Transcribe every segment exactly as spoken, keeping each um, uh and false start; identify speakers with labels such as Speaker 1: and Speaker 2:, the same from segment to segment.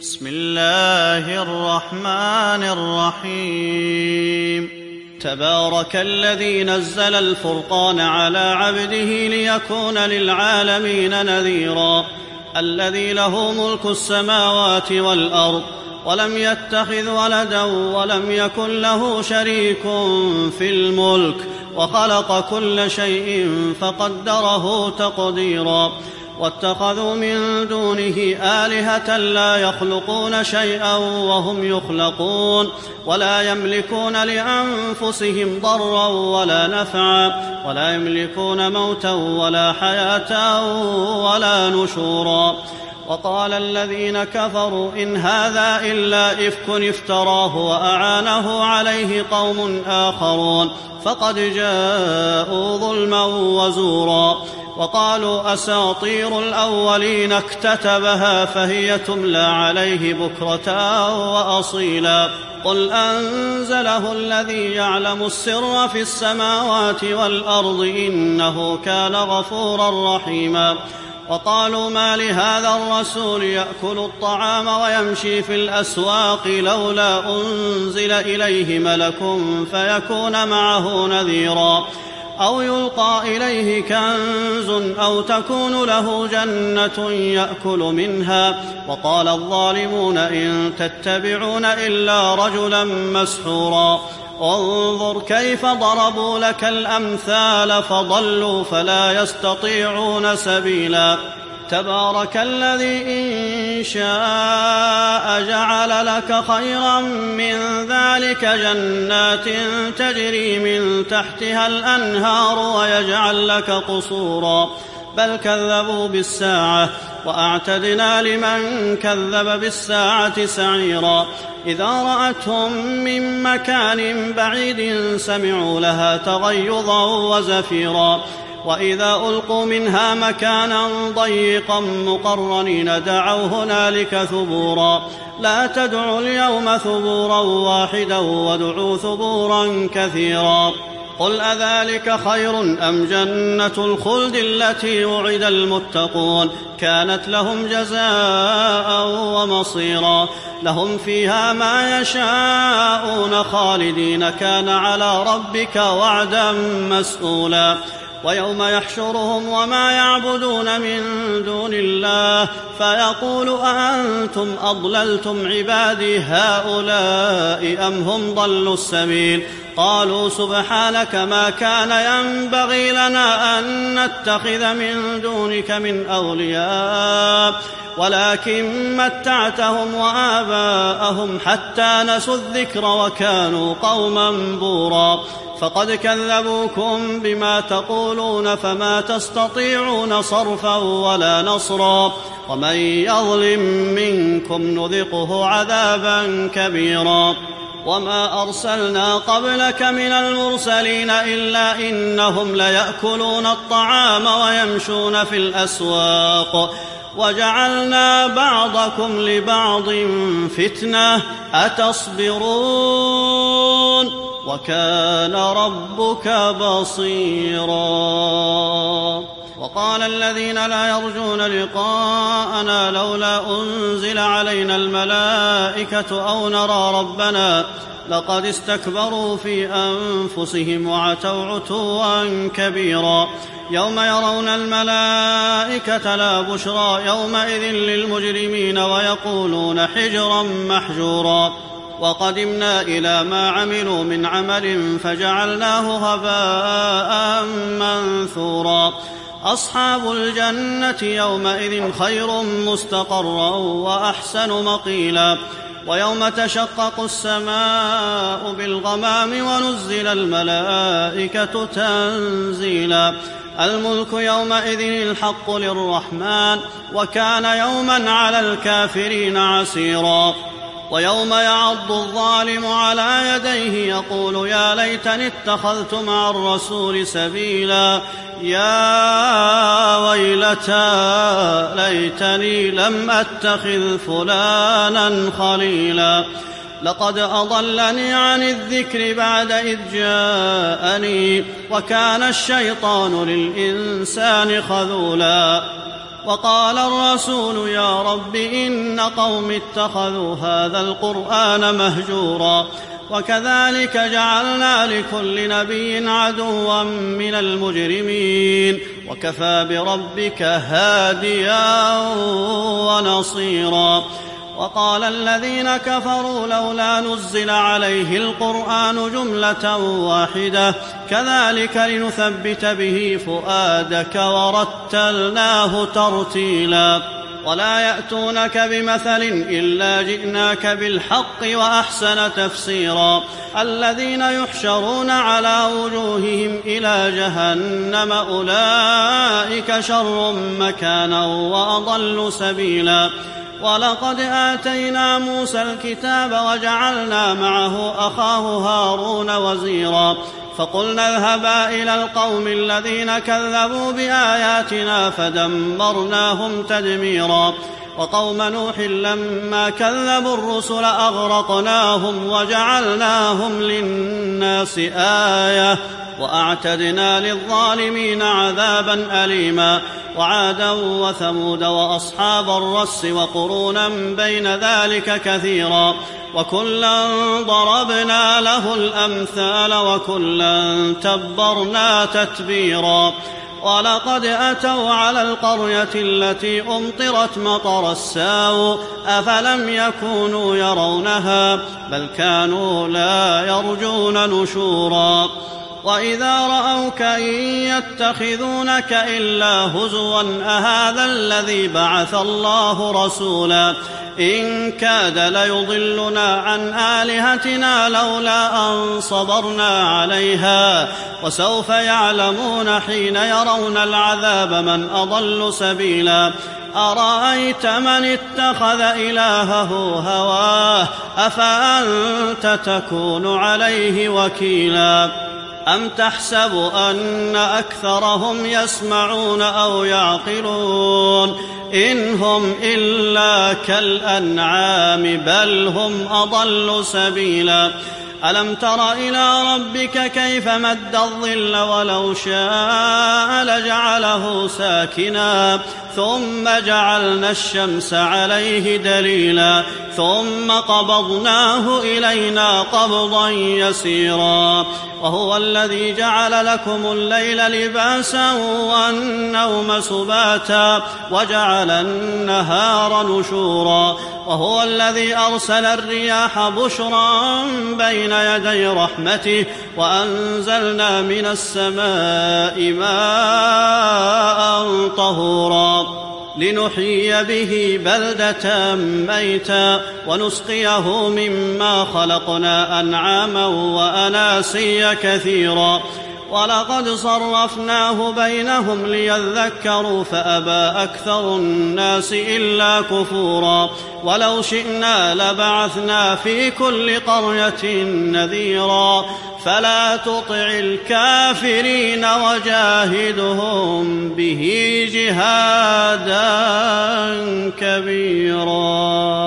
Speaker 1: بسم الله الرحمن الرحيم. تبارك الذي نزل الفرقان على عبده ليكون للعالمين نذيرا. الذي له ملك السماوات والأرض ولم يتخذ ولدا ولم يكن له شريك في الملك وخلق كل شيء فقدره تقديرا. واتخذوا من دونه آلهة لا يخلقون شيئا وهم يخلقون ولا يملكون لأنفسهم ضرا ولا نفعا ولا يملكون موتا ولا حياة ولا نشورا. وقال الذين كفروا إن هذا إلا إفك افتراه وأعانه عليه قوم آخرون فقد جاءوا ظلما وزورا. وقالوا أساطير الأولين اكتتبها فهي تملى عليه بكرة وأصيلا. قل أنزله الذي يعلم السر في السماوات والأرض إنه كان غفورا رحيما. وقالوا ما لهذا الرسول يأكل الطعام ويمشي في الأسواق لولا أنزل إليه ملك فيكون معه نذيرا أو يلقى إليه كنز أو تكون له جنة يأكل منها. وقال الظالمون إن تتبعون إلا رجلا مسحورا. انظر كيف ضربوا لك الأمثال فضلوا فلا يستطيعون سبيلا. تبارك الذي إن شاء جعل لك خيرا من ذلك جنات تجري من تحتها الأنهار ويجعل لك قصورا. بل كذبوا بالساعة وأعتدنا لمن كذب بالساعة سعيرا. إذا رأتهم من مكان بعيد سمعوا لها تغيظا وزفيرا. وإذا ألقوا منها مكانا ضيقا مقرنين دعوا هنالك ثبورا. لا تدعوا اليوم ثبورا واحدا وادعوا ثبورا كثيرا. قل أذلك خير أم جنة الخلد التي وعد المتقون كانت لهم جزاء ومصيرا. لهم فيها ما يشاءون خالدين كان على ربك وعدا مسئولا. ويوم يحشرهم وما يعبدون من دون الله فيقول أأنتم أضللتم عبادي هؤلاء أم هم ضلوا السبيل. قالوا سبحانك ما كان ينبغي لنا أن نتخذ من دونك من أولياء ولكن متعتهم وآباءهم حتى نسوا الذكر وكانوا قوما بورا. فقد كذبوكم بما تقولون فما تستطيعون صرفا ولا نصرا. ومن يظلم منكم نذقه عذابا كبيرا. وما أرسلنا قبلك من المرسلين إلا إنهم ليأكلون الطعام ويمشون في الأسواق وجعلنا بعضكم لبعض فتنة أتصبرون وكان ربك بصيرا. وقال الذين لا يرجون لقاءنا لولا أنزل علينا الملائكة أو نرى ربنا لقد استكبروا في أنفسهم وعتوا عتوا كبيرا. يوم يرون الملائكة لا بشرى يومئذ للمجرمين ويقولون حجرا محجورا. وقدمنا إلى ما عملوا من عمل فجعلناه هباء منثورا. أصحاب الجنة يومئذ خير مستقرا وأحسن مقيلا. ويوم تشقق السماء بالغمام ونزل الملائكة تنزيلا. الملك يومئذ الحق للرحمن وكان يوما على الكافرين عسيرا. ويوم يعض الظالم على يديه يقول يا ليتني اتخذت مع الرسول سبيلا. يا ويلتى ليتني لم أتخذ فلانا خليلا. لقد أضلني عن الذكر بعد إذ جاءني وكان الشيطان للإنسان خذولا. وقال الرسول يا رب إن قوم اتخذوا هذا القرآن مهجورا. وكذلك جعلنا لكل نبي عدوا من المجرمين وكفى بربك هاديا ونصيرا. وقال الذين كفروا لولا نزل عليه القرآن جملة واحدة كذلك لنثبت به فؤادك ورتلناه ترتيلا. ولا يأتونك بمثل إلا جئناك بالحق وأحسن تفسيرا. الذين يحشرون على وجوههم إلى جهنم أولئك شر مكانا وأضل سبيلا. ولقد آتينا موسى الكتاب وجعلنا معه أخاه هارون وزيرا. فقلنا اذهبا إلى القوم الذين كذبوا بآياتنا فدمرناهم تدميرا. وقوم نوح لما كذبوا الرسل أغرقناهم وجعلناهم للناس آية وأعتدنا للظالمين عذابا أليما. وعادا وثمود وأصحاب الرس وقرونا بين ذلك كثيرا. وكلا ضربنا له الأمثال وكلا تبرنا تتبيرا. ولقد أتوا على القرية التي أمطرت مطر السوء أفلم يكونوا يرونها بل كانوا لا يرجون نشورا. وإذا رأوك إن يتخذونك إلا هزوا أهذا الذي بعث الله رسولا إن كاد ليضلنا عن آلهتنا لولا أن صبرنا عليها. وسوف يعلمون حين يرون العذاب من أضل سبيلا. أرأيت من اتخذ إلهه هواه أفأنت تكون عليه وكيلا. أم تحسب أن أكثرهم يسمعون أو يعقلون إن هم إلا كالأنعام بل هم أضل سبيلا. ألم تر إلى ربك كيف مد الظل ولو شاء لجعله ساكنا ثم جعلنا الشمس عليه دليلا ثم قبضناه إلينا قبضا يسيرا. وهو الذي جعل لكم الليل لباسا والنوم سباتا وجعل النهار نشورا. وهو الذي أرسل الرياح بشرا بين يدي رحمته وأنزلنا من السماء ماء طهورا لنحيي به بلدة ميتا ونسقيه مما خلقنا أنعاما وأناسيا كثيرا. ولقد صرفناه بينهم ليذكروا فأبى أكثر الناس إلا كفورا. ولو شئنا لبعثنا في كل قرية نذيرا فلا تطع الكافرين وجاهدهم به جهادا كبيرا.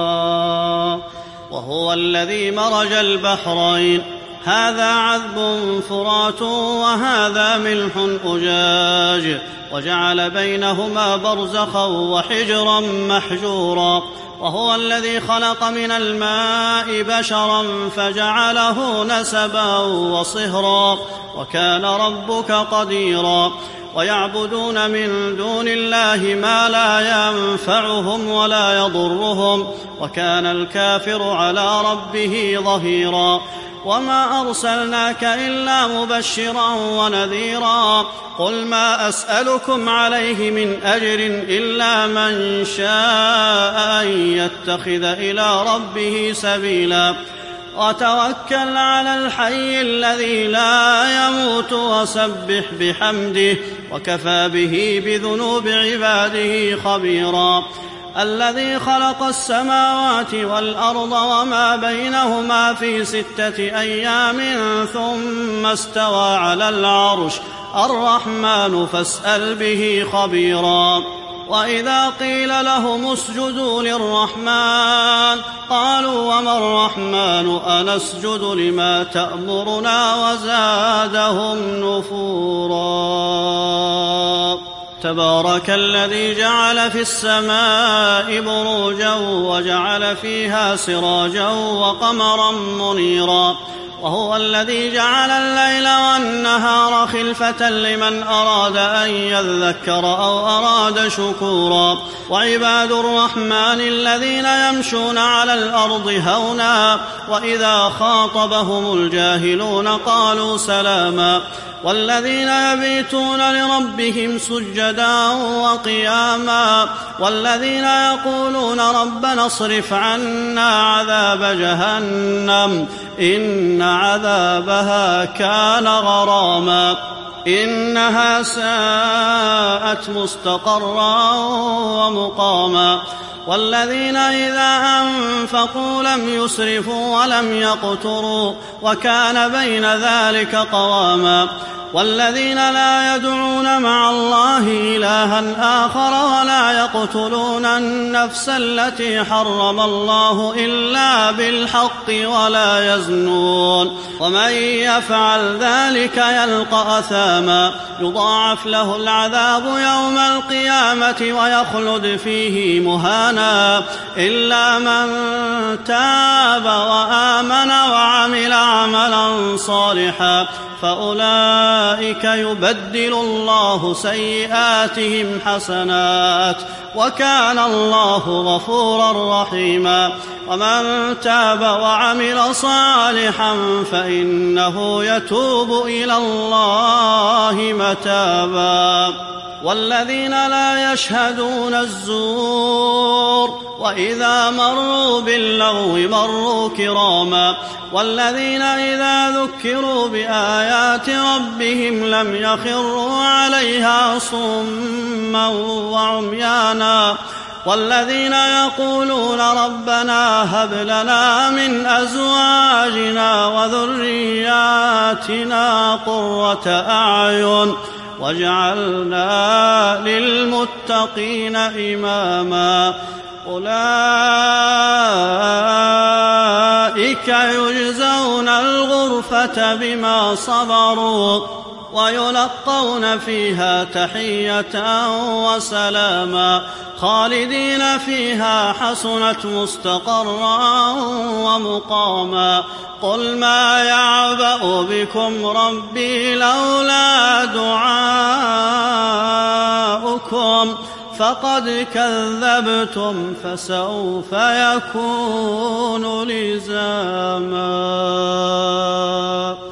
Speaker 1: وهو الذي مرج البحرين هذا عذب فرات وهذا ملح أجاج وجعل بينهما برزخا وحجرا محجورا. وهو الذي خلق من الماء بشرا فجعله نسبا وصهرا وكان ربك قديرا. ويعبدون من دون الله ما لا ينفعهم ولا يضرهم وكان الكافر على ربه ظهيرا. وما أرسلناك إلا مبشرا ونذيرا. قل ما أسألكم عليه من أجر إلا من شاء أن يتخذ إلى ربه سبيلا. وتوكل على الحي الذي لا يموت وسبح بحمده وكفى به بذنوب عباده خبيرا. الذي خلق السماوات والأرض وما بينهما في ستة أيام ثم استوى على العرش الرحمن فاسأل به خبيرا. وإذا قيل لهم اسجدوا للرحمن قالوا وما الرحمن أنسجد لما تأمرنا وزادهم نفورا. تبارك الذي جعل في السماء بروجا وجعل فيها سراجا وقمرا منيرا وهو الذي جعل الليل والنهار خلفة لمن أراد أن يذكر أو أراد شكورا وعباد الرحمن الذين يمشون على الأرض هونا وإذا خاطبهم الجاهلون قالوا سلاما والذين يبيتون لربهم سجدا وقياما والذين يقولون ربنا اصرف عنا عذاب جهنم إن عذابها كان غراما إنها ساءت مستقرا ومقاما والذين إذا أنفقوا لم يسرفوا ولم يقتروا وكان بين ذلك قواما والذين لا يدعون مع الله إلها آخر ولا يقتلون النفس التي حرم الله إلا بالحق ولا يزنون ومن يفعل ذلك يلقى أثاما يضاعف له العذاب يوم القيامة ويخلد فيه مهانا إلا من تاب وآمن وعمل عملا صالحا فأولئك يبدل الله سيئاتهم حسنات وكان الله غفورا رحيما ومن تاب وعمل صالحا فإنه يتوب إلى الله متابا والذين لا يشهدون الزور وإذا مروا باللغو مروا كراما والذين إذا ذكروا بآيات ربهم لم يخروا عليها صما وعميانا والذين يقولون ربنا هب لنا من أزواجنا وذرياتنا قرة أعين واجعلنا للمتقين إماما أولئك يجزون الغرفة بما صبروا ويلقون فيها تحية وسلاما خالدين فيها حسنت مستقرا ومقاما قل ما يعبأ بكم ربي لولا دعاؤكم فقد كذبتم فسوف يكون لزاما.